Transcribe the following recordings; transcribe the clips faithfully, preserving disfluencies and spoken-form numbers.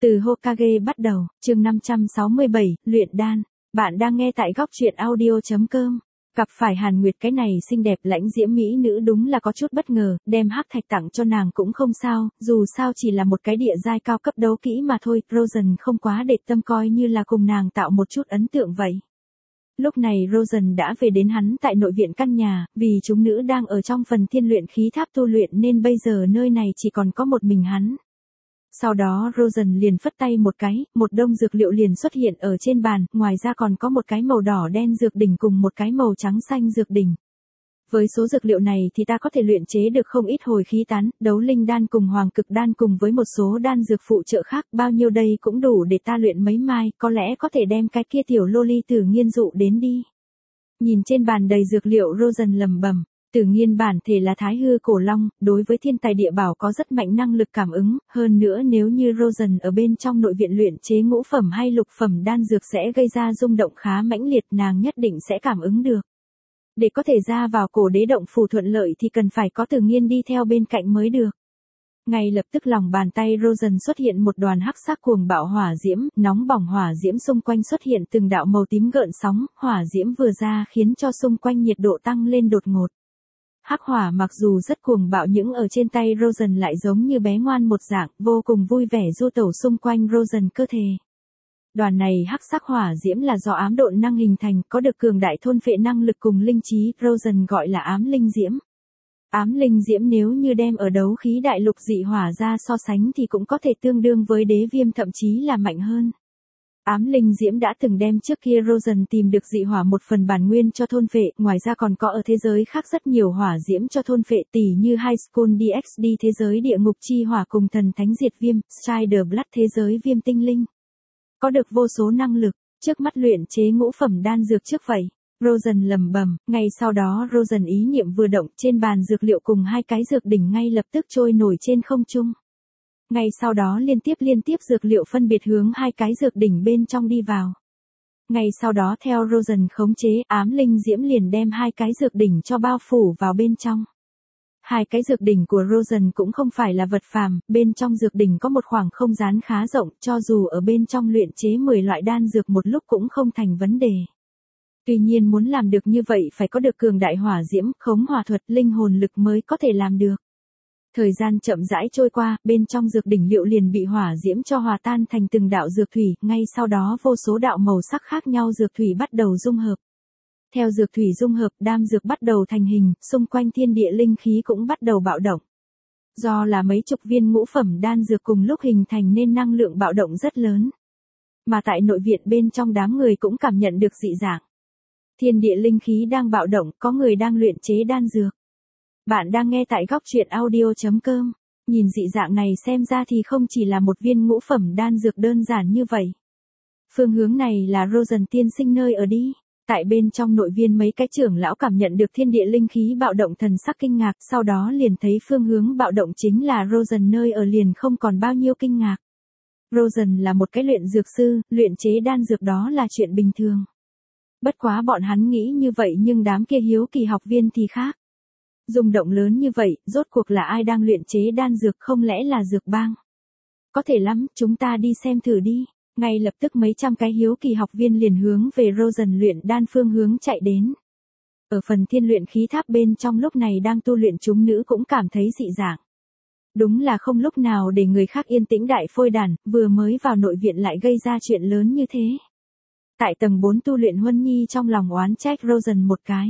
Từ Hokage bắt đầu, chương năm trăm sáu mươi bảy, luyện đan. Bạn đang nghe tại góc truyện audio chấm com. Gặp phải Hàn Nguyệt cái này xinh đẹp lãnh diễm mỹ nữ đúng là có chút bất ngờ, đem hắc thạch tặng cho nàng cũng không sao, dù sao chỉ là một cái địa giai cao cấp đấu kỹ mà thôi, Rosen không quá để tâm coi như là cùng nàng tạo một chút ấn tượng vậy. Lúc này Rosen đã về đến hắn tại nội viện căn nhà, vì chúng nữ đang ở trong phần thiên luyện khí tháp tu luyện nên bây giờ nơi này chỉ còn có một mình hắn. Sau đó Rosen liền phất tay một cái, một đông dược liệu liền xuất hiện ở trên bàn, ngoài ra còn có một cái màu đỏ đen dược đỉnh cùng một cái màu trắng xanh dược đỉnh. Với số dược liệu này thì ta có thể luyện chế được không ít hồi khí tán, đấu linh đan cùng hoàng cực đan cùng với một số đan dược phụ trợ khác, bao nhiêu đây cũng đủ để ta luyện mấy mai, có lẽ có thể đem cái kia tiểu lô ly Tử Nghiên dụ đến đi. Nhìn trên bàn đầy dược liệu Rosen lầm bầm. Tử Nghiên bản thể là thái hư cổ long, đối với thiên tài địa bảo có rất mạnh năng lực cảm ứng, hơn nữa nếu như Rosen ở bên trong nội viện luyện chế ngũ phẩm hay lục phẩm đan dược sẽ gây ra rung động khá mãnh liệt, nàng nhất định sẽ cảm ứng được. Để có thể ra vào cổ đế động phủ thuận lợi thì cần phải có Tử Nghiên đi theo bên cạnh mới được. Ngay lập tức lòng bàn tay Rosen xuất hiện một đoàn hắc sắc cuồng bạo hỏa diễm, nóng bỏng hỏa diễm xung quanh xuất hiện từng đạo màu tím gợn sóng, hỏa diễm vừa ra khiến cho xung quanh nhiệt độ tăng lên đột ngột. Hắc hỏa mặc dù rất cuồng bạo nhưng ở trên tay Rosen lại giống như bé ngoan một dạng, vô cùng vui vẻ du tẩu xung quanh Rosen cơ thể. Đoàn này hắc sắc hỏa diễm là do ám độn năng hình thành, có được cường đại thôn phệ năng lực cùng linh trí, Rosen gọi là ám linh diễm. Ám linh diễm nếu như đem ở đấu khí đại lục dị hỏa ra so sánh thì cũng có thể tương đương với đế viêm thậm chí là mạnh hơn. Ám linh diễm đã từng đem trước kia Rosen tìm được dị hỏa một phần bản nguyên cho thôn phệ, ngoài ra còn có ở thế giới khác rất nhiều hỏa diễm cho thôn phệ tỉ như High School đê ích đê thế giới địa ngục chi hỏa cùng thần thánh diệt viêm, Strider Blood thế giới viêm tinh linh. Có được vô số năng lực, trước mắt luyện chế ngũ phẩm đan dược trước vậy. Rosen lầm bầm, ngay sau đó Rosen ý niệm vừa động trên bàn dược liệu cùng hai cái dược đỉnh ngay lập tức trôi nổi trên không trung. Ngay sau đó liên tiếp liên tiếp dược liệu phân biệt hướng hai cái dược đỉnh bên trong đi vào. Ngay sau đó theo Rosen khống chế ám linh diễm liền đem hai cái dược đỉnh cho bao phủ vào bên trong. Hai cái dược đỉnh của Rosen cũng không phải là vật phàm, bên trong dược đỉnh có một khoảng không gian khá rộng, cho dù ở bên trong luyện chế mười loại đan dược một lúc cũng không thành vấn đề. Tuy nhiên muốn làm được như vậy phải có được cường đại hỏa diễm, khống hỏa thuật, linh hồn lực mới có thể làm được. Thời gian chậm rãi trôi qua, bên trong dược đỉnh liệu liền bị hỏa diễm cho hòa tan thành từng đạo dược thủy, ngay sau đó vô số đạo màu sắc khác nhau dược thủy bắt đầu dung hợp. Theo dược thủy dung hợp, đam dược bắt đầu thành hình, xung quanh thiên địa linh khí cũng bắt đầu bạo động. Do là mấy chục viên ngũ phẩm đan dược cùng lúc hình thành nên năng lượng bạo động rất lớn. Mà tại nội viện bên trong đám người cũng cảm nhận được dị dạng. Thiên địa linh khí đang bạo động, có người đang luyện chế đan dược. Bạn đang nghe tại góc truyện audio chấm com. Nhìn dị dạng này xem ra thì không chỉ là một viên ngũ phẩm đan dược đơn giản như vậy. Phương hướng này là Rosen tiên sinh nơi ở đi. Tại bên trong nội viên mấy cái trưởng lão cảm nhận được thiên địa linh khí bạo động thần sắc kinh ngạc, sau đó liền thấy phương hướng bạo động chính là Rosen nơi ở liền không còn bao nhiêu kinh ngạc. Rosen là một cái luyện dược sư, luyện chế đan dược đó là chuyện bình thường. Bất quá bọn hắn nghĩ như vậy nhưng đám kia hiếu kỳ học viên thì khác. Rung động lớn như vậy, rốt cuộc là ai đang luyện chế đan dược không lẽ là dược bang? Có thể lắm, chúng ta đi xem thử đi. Ngay lập tức mấy trăm cái hiếu kỳ học viên liền hướng về Rosen luyện đan phương hướng chạy đến. Ở phần thiên luyện khí tháp bên trong lúc này đang tu luyện chúng nữ cũng cảm thấy dị dạng. Đúng là không lúc nào để người khác yên tĩnh đại phôi đàn, vừa mới vào nội viện lại gây ra chuyện lớn như thế. Tại tầng bốn tu luyện Huân Nhi trong lòng oán trách Rosen một cái.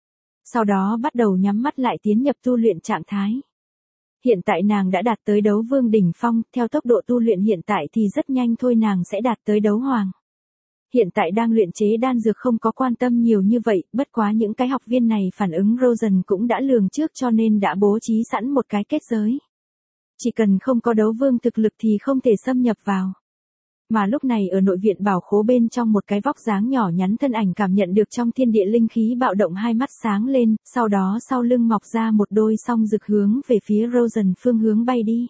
Sau đó bắt đầu nhắm mắt lại tiến nhập tu luyện trạng thái. Hiện tại nàng đã đạt tới đấu vương đỉnh phong, theo tốc độ tu luyện hiện tại thì rất nhanh thôi nàng sẽ đạt tới đấu hoàng. Hiện tại đang luyện chế đan dược không có quan tâm nhiều như vậy, bất quá những cái học viên này phản ứng Rosen cũng đã lường trước cho nên đã bố trí sẵn một cái kết giới. Chỉ cần không có đấu vương thực lực thì không thể xâm nhập vào. Mà lúc này ở nội viện bảo khố bên trong một cái vóc dáng nhỏ nhắn thân ảnh cảm nhận được trong thiên địa linh khí bạo động hai mắt sáng lên, sau đó sau lưng mọc ra một đôi song rực hướng về phía Rosen phương hướng bay đi.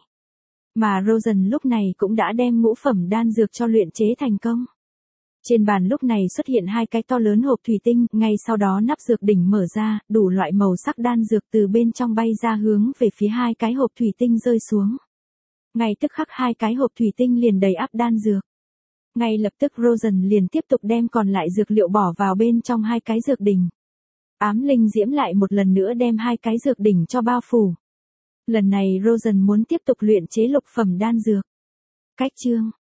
Mà Rosen lúc này cũng đã đem ngũ phẩm đan dược cho luyện chế thành công. Trên bàn lúc này xuất hiện hai cái to lớn hộp thủy tinh, ngay sau đó nắp dược đỉnh mở ra, đủ loại màu sắc đan dược từ bên trong bay ra hướng về phía hai cái hộp thủy tinh rơi xuống. Ngay tức khắc hai cái hộp thủy tinh liền đầy ắp đan dược. Ngay lập tức Rosen liền tiếp tục đem còn lại dược liệu bỏ vào bên trong hai cái dược đỉnh. Ám linh diễm lại một lần nữa đem hai cái dược đỉnh cho bao phủ. Lần này Rosen muốn tiếp tục luyện chế lục phẩm đan dược. Cách chương